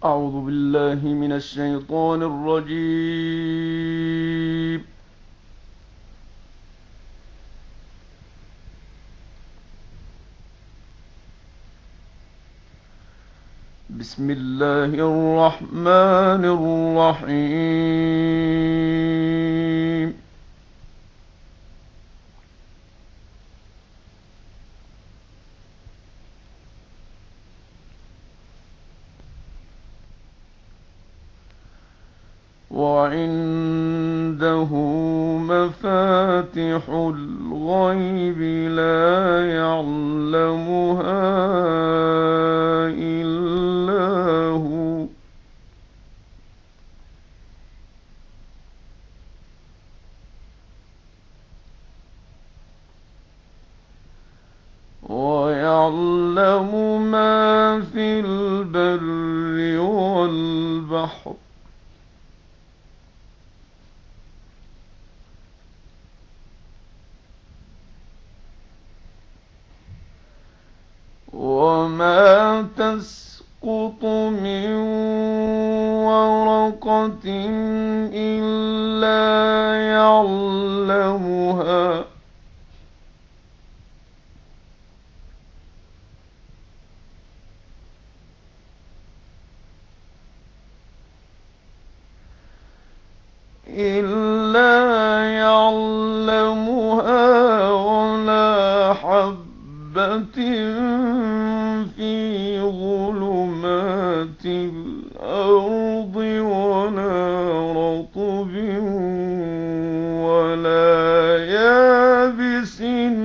أعوذ بالله من الشيطان الرجيم. بسم الله الرحمن الرحيم. وعنده مفاتح الغيب لا يعلمها إلا هو. ويعلم ما في البر والبحر. وما تسقط من ورقة إلا يعلمها. ولا حبة في ظلمات الأرض ولا رطب ولا يابس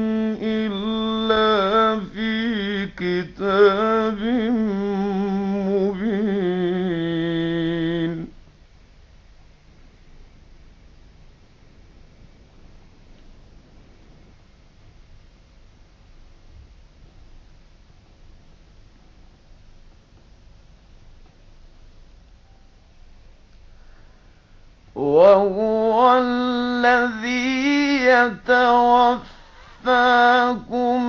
إلا في كتاب مبين. وهو الذي يتوفاكم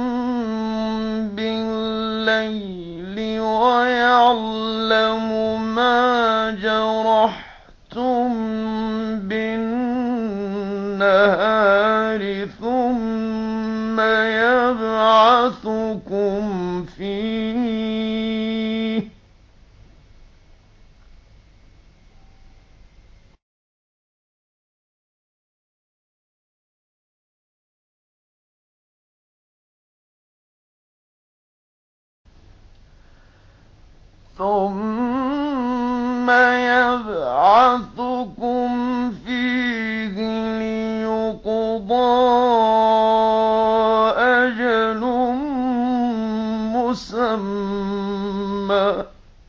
بالليل ويعلم ما جرحتم بالنهار ثم يبعثكم فيه. ثم يبعثكم فيه ليقضى أجل مسمى.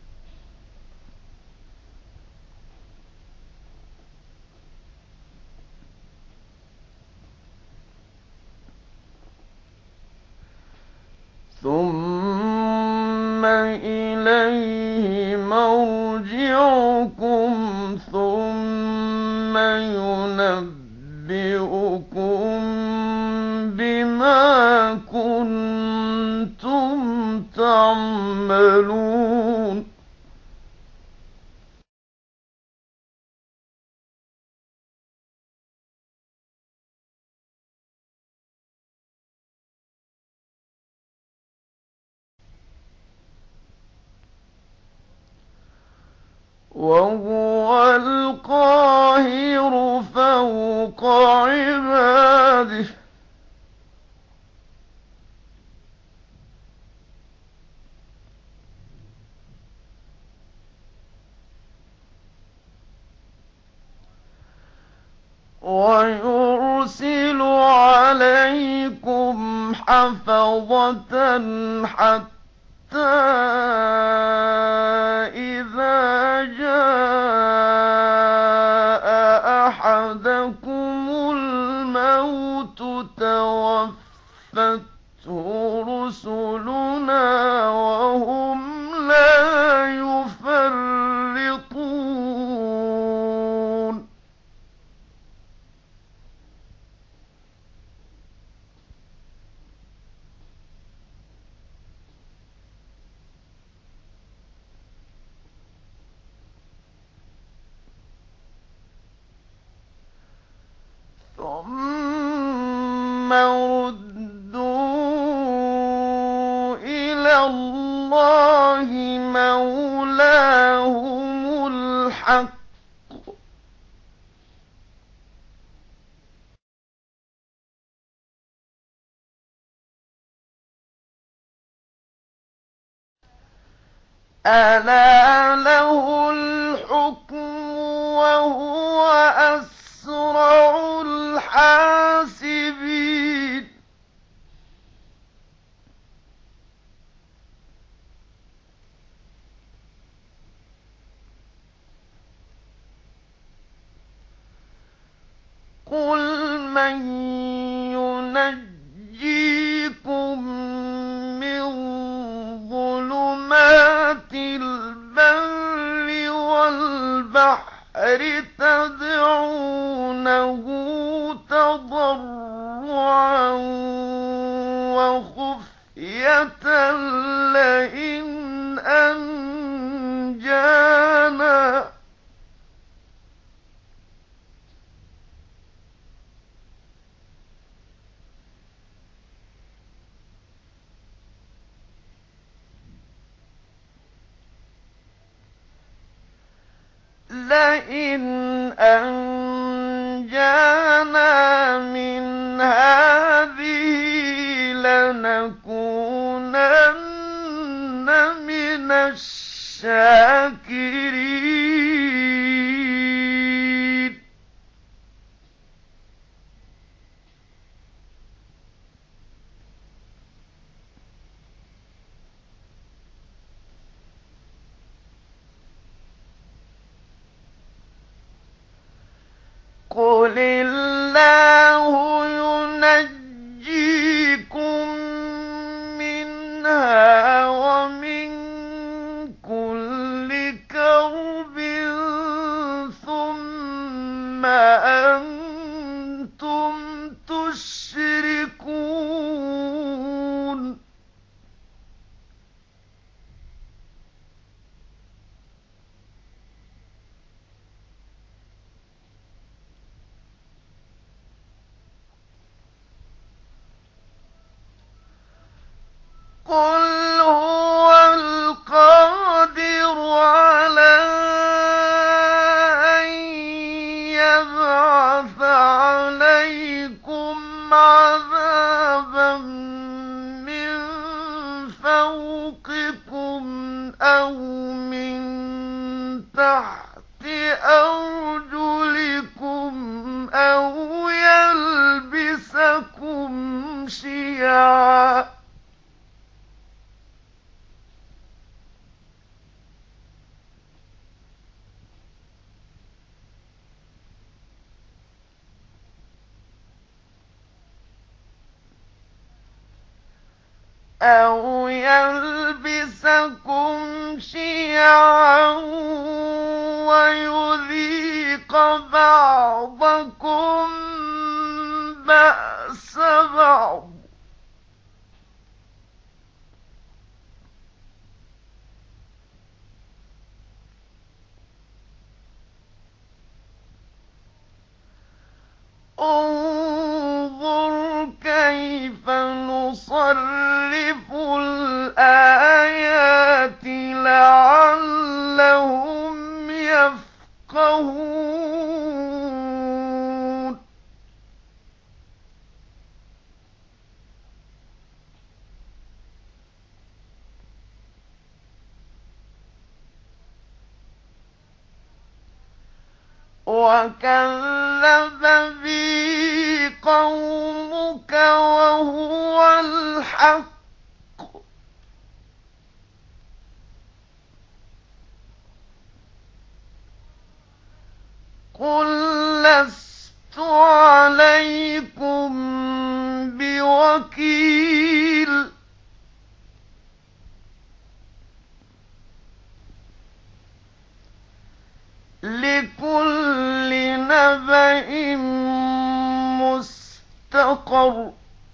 ثم إليه مرجعكم ثم ينبئكم بما كنتم تعملون. وهو القاهر فوق عباده. ويرسل عليكم حفظة حتى إذا جاء أحدكم الموت توفته رسلنا وهم لا يفرطون. ردوا إلى الله مولاهم الحق ألا له الحكم وهو أسرع الحاسبين قل من ينجيكم من ظلمات البر والبحر تدعونه تضرعا وخفية لئن أنجانا لئن أنجانا من هذه لنكونن من الشاكرين قل الله ينجيكم منها ومن كل كرب ثم أنتم تشركون قل هو القادر على أن يبعث عليكم عذابا من فوقكم أو من تحت أرجلكم أو يلبسكم شيعا ويذيق بعضكم بأس بعض انظر كيف نصرف الآيات لعلهم يفقهون وكذب به قومك وهو الحق قل لست عليكم بوكيل لكل نبأ مستقر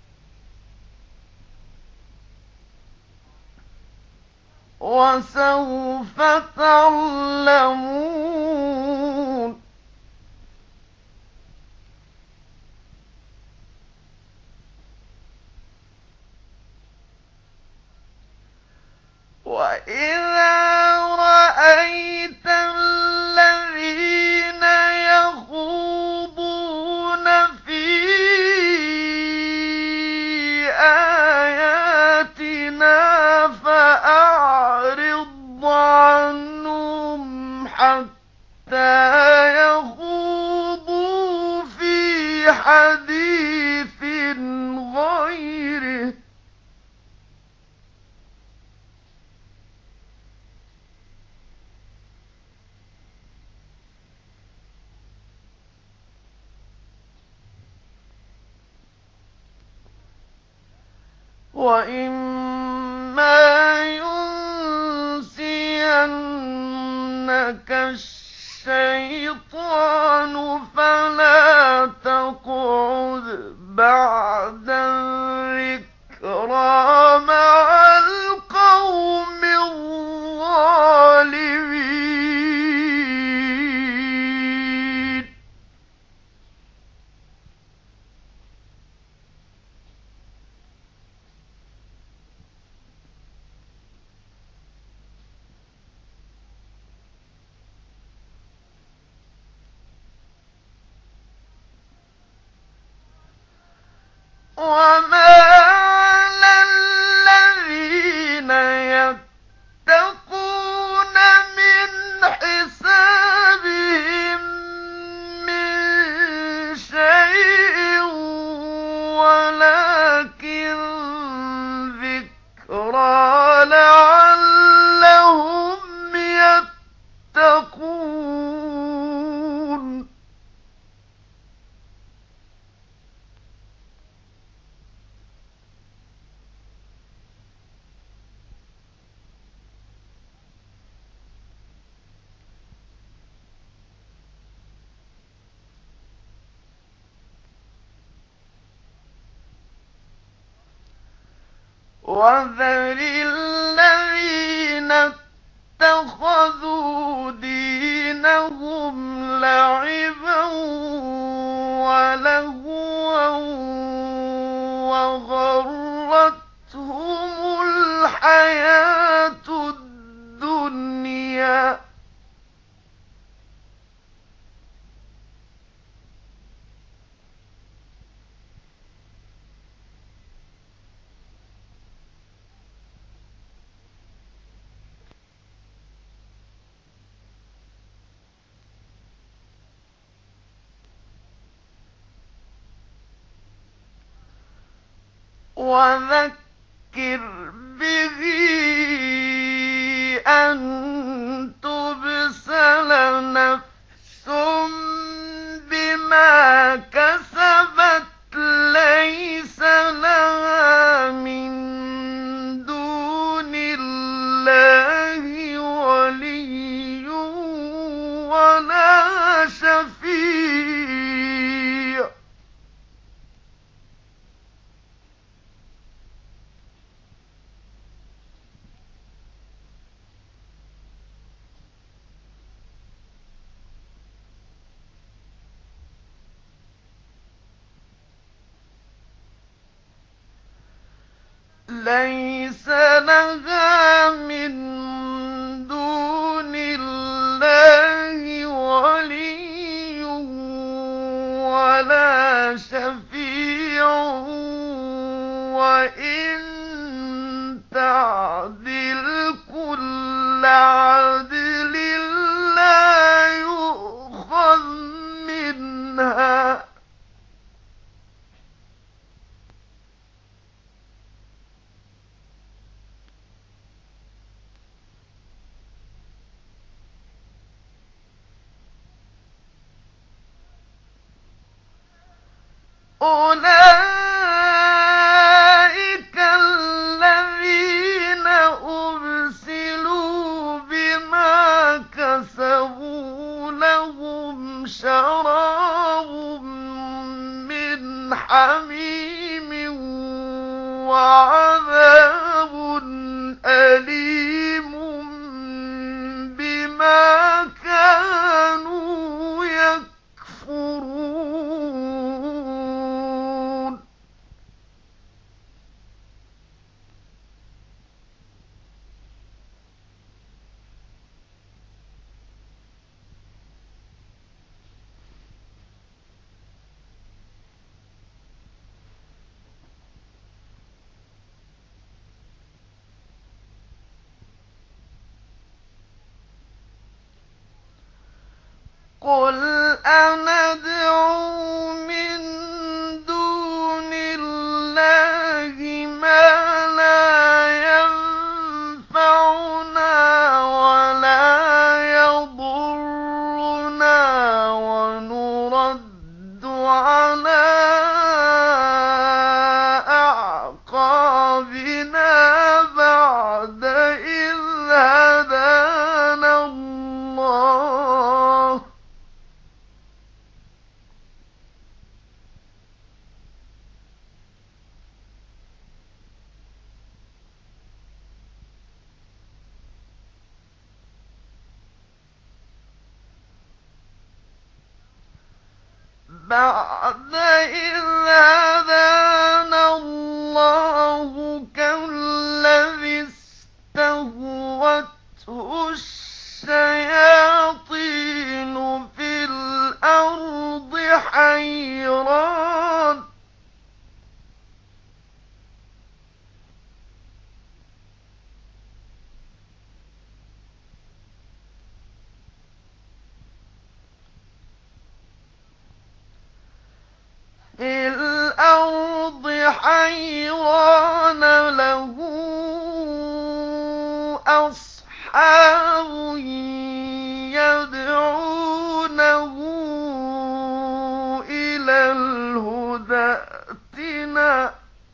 وسوف تعلمون حتى يخوضوا في حديث غيره. وَإِمَّا يُنسِيَنَّكَ الشَّيْطَانُ فَلَا تَقْعُدْ بَعْدَ الذِّكْرَىٰ مَعَ الْقَوْمِ الظَّالِمِينَ. وَمَا عَلَى الَّذِينَ يَتَّقُونَ مِنْ حِسَابِهِم مِّن شَيْءٍ وَلَٰكِن ذِكْرَىٰ لَعَلَّهُمْ يَتَّقُونَ. وَذَرِ الَّذِينَ اتَّخَذُوا دِينَهُمْ لَعِبًا وَلَهْوًا وَغَرَّتْهُمُ الْحَيَاةُ الدُّنْيَا. وَذَكِّرْ بِهِ أَن تُبْسَلَ نَفْسٌ بِمَا كَسَبَتْ لَيْسَ لَهَا مِن دُونِ اللَّهِ وَلِيٌّ وَلَا شَفِيعٌ. لَيْسَ لَهَا مِن دُونِ اللَّهِ وَلِيٌّ وَلَا شَفِيعٌ وَإِن تَعْدِلْ كُلَّ عَدْلٍ لَّا يُؤْخَذْ مِنْهَا. أُولَٰئِكَ الَّذِينَ أُبْسِلُوا بِمَا كَسَبُوا لَهُمْ شَرَابٌ مِّنْ حَمِيمٍ وَعَذَابٌ أَلِيمٌ بِمَا كَانُوا يَكْفُرُونَ. قُلْ أَنَدْعُو مِن دُونِ اللَّهِ مَا لَا يَنفَعُنَا وَلَا يَضُرُّنَا وَنُرَدُّ عَلَىٰ أَعْقَابِنَا بَعْدَ إِذْ هَدَانَا اللَّهُ ۚ كَالَّذِي اسْتَهْوَتْهُ الشَّيَاطِينُ فِي الْأَرْضِ حَيْرَانَ لَهُ أَصْحَابٌ يَدْعُونَهُ إِلَى الْهُدى ائْتِنَا ۗ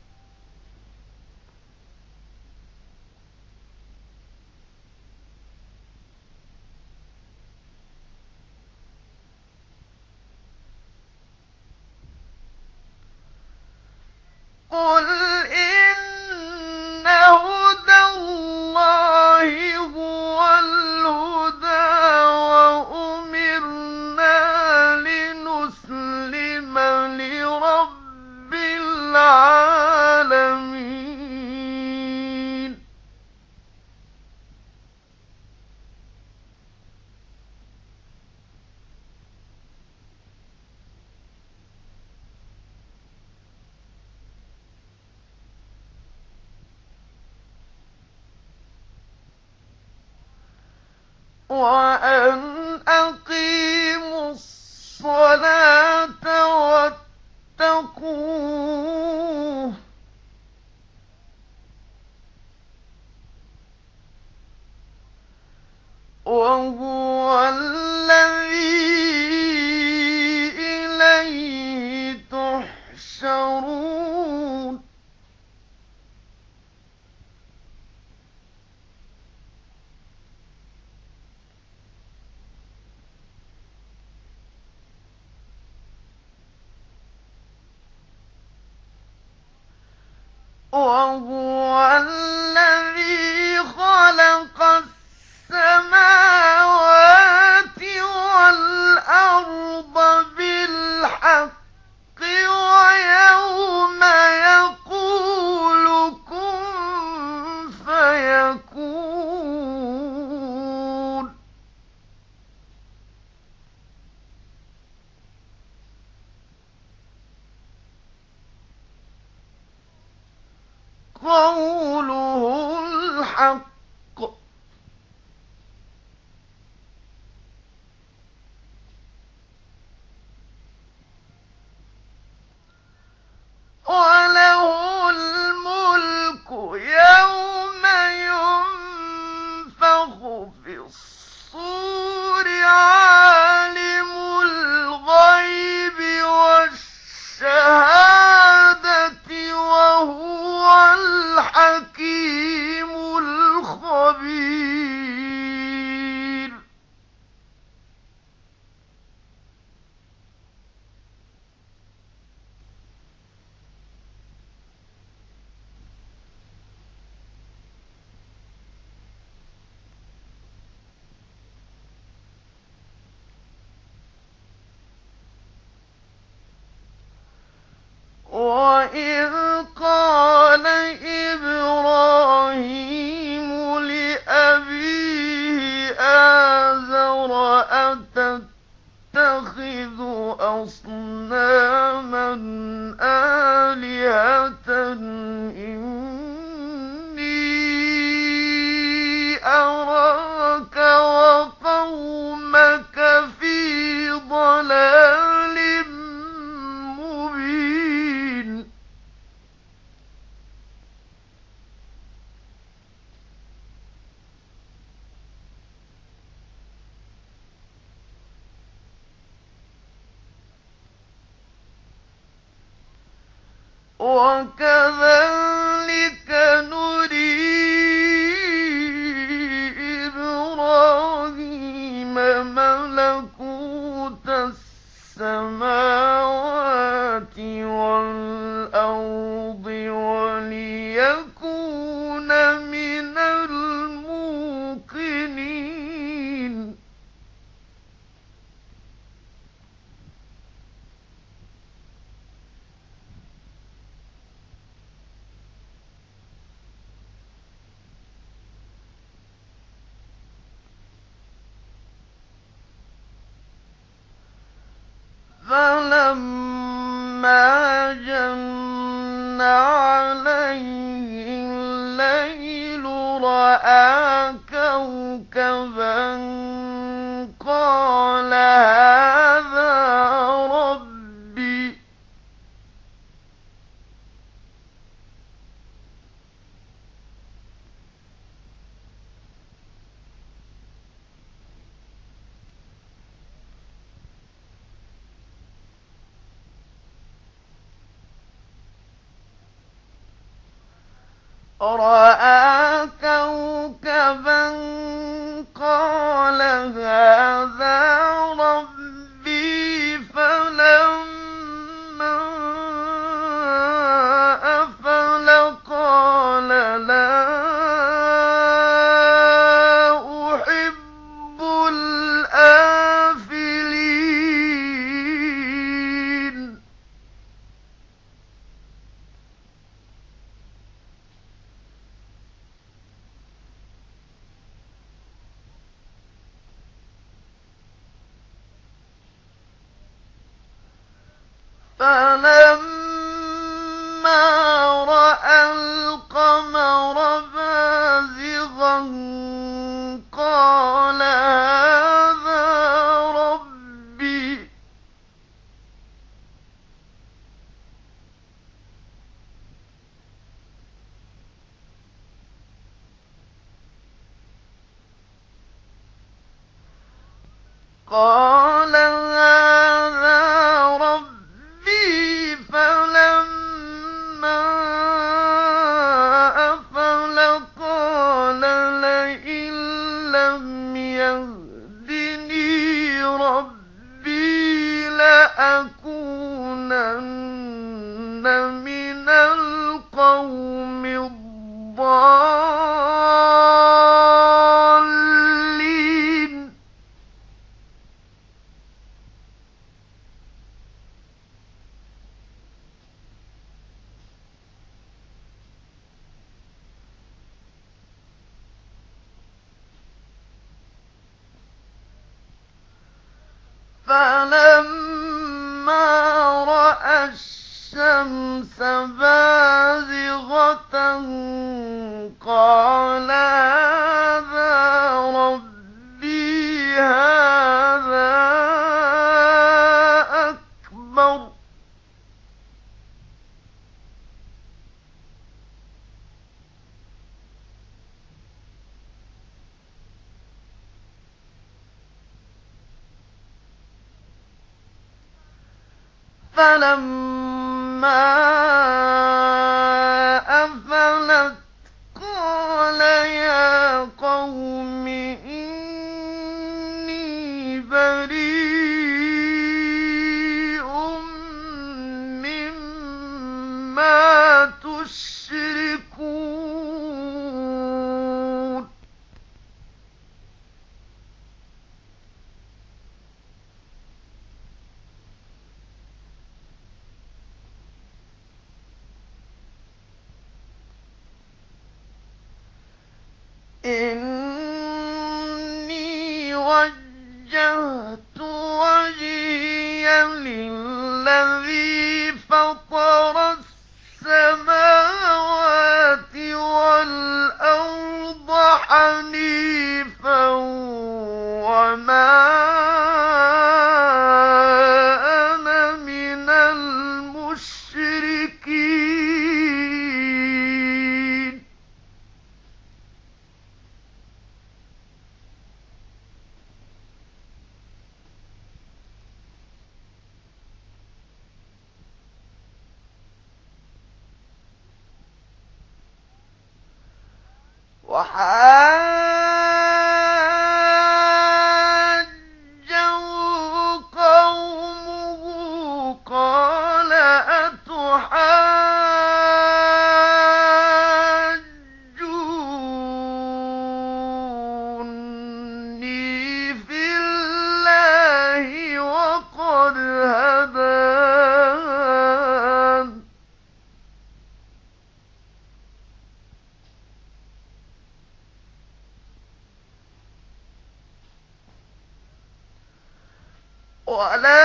قُلْ إِنَّ هُدَى اللَّهِ هُوَ الْهُدَىٰ ۖ وَأُمِرْنَا لِنُسْلِمَ لِرَبِّ الْعَالَمِينَ وَأَنْ أَقِيمُوا الصَّلَاةَ وَاتَّقُوهُ ۚ وَهُوَ الَّذِي إِلَيْهِ تُحْشَرُونَ وَهُوَ الَّذِي خَلَقَ السَّمَاوَاتِ وَالْأَرْضَ بِالْحَقِّ ۖ وَيَوْمَ يَقُولُ كُن فَيَكُونُ قَوْلُهُ الْحَقُّ ۚ وَلَهُ الْمُلْكُ يَوْمَ يُنفَخُ فِي الصُّورِ ۚ عَالِمُ الْغَيْبِ وَالشَّهَادَةِ ۖ وَهُوَ الْحَكِيمُ الْخَبِيرُ وَإِذْ قَالَ إِبْرَاهِيمُ لِأَبِيهِ آزَرَ أَتَتَّخِذُ أَصْنَامًا آلِهَةً إِنِّي أَرَاكَ وَقَوْمَكَ فِي وكذلك نري إبراهيم ملكوت السماوات والأرض وليكون من الموقنين فلما جن عليه الليل رأى كوكبا قال هذا ربي رأى كوكبا قال هذا ربي فلما أفل قال لا أحب الآفلين فلما رأى القمر بازغا قال هذا ربي قال هذا ربي فلما أفل قال لئن لم يهدني ربي لأكونن من القوم الضالين فلما رأى الشمس بازغة قال هذا ربي هذا أكبر فلما أفلت قال يا قوم إني بريء مما تشركون إني وجهت وجهي للذي فطر السماوات والأرض حنيفا وما أنا من المشركين وحاجه قومه قال أتحاجوني في الله وقد هدان ولا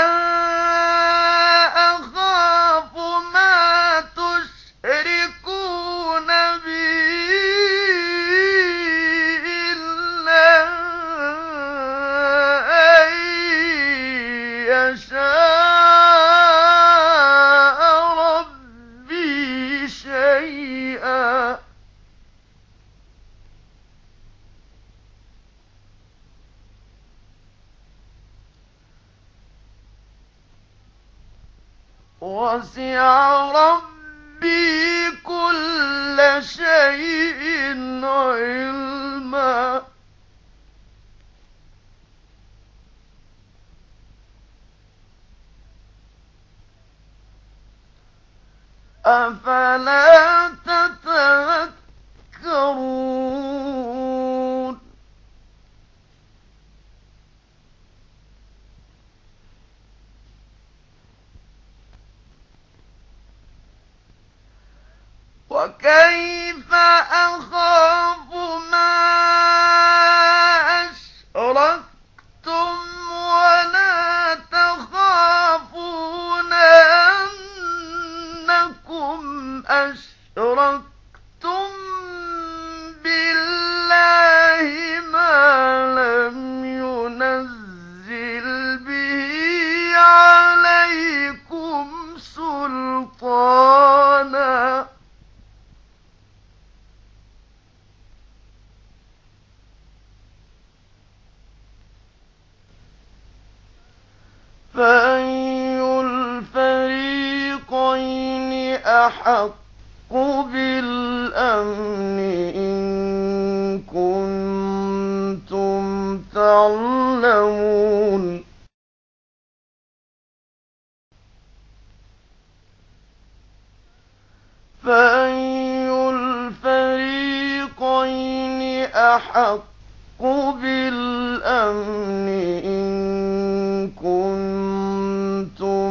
أخاف ما تشركون به إلا أن يشاء ربي شيئا وسع ربي كل شيء علما أفلا تتذكرون وكيف أخاف ما أشركتم ولا تخافون أنكم أشركتم بالله ما لم ينزل به عليكم سلطانا فأي الفريقين أحق بالأمن إن كنتم تعلمون فأي الفريقين أحق بالأمن إن كنتم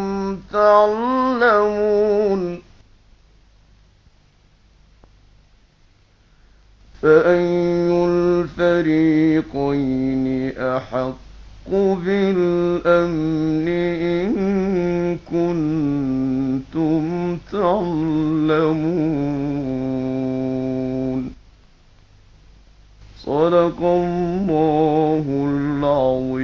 تعلمون فأي الفريقين أحق بالأمن إن كنتم تعلمون صدق الله العظيم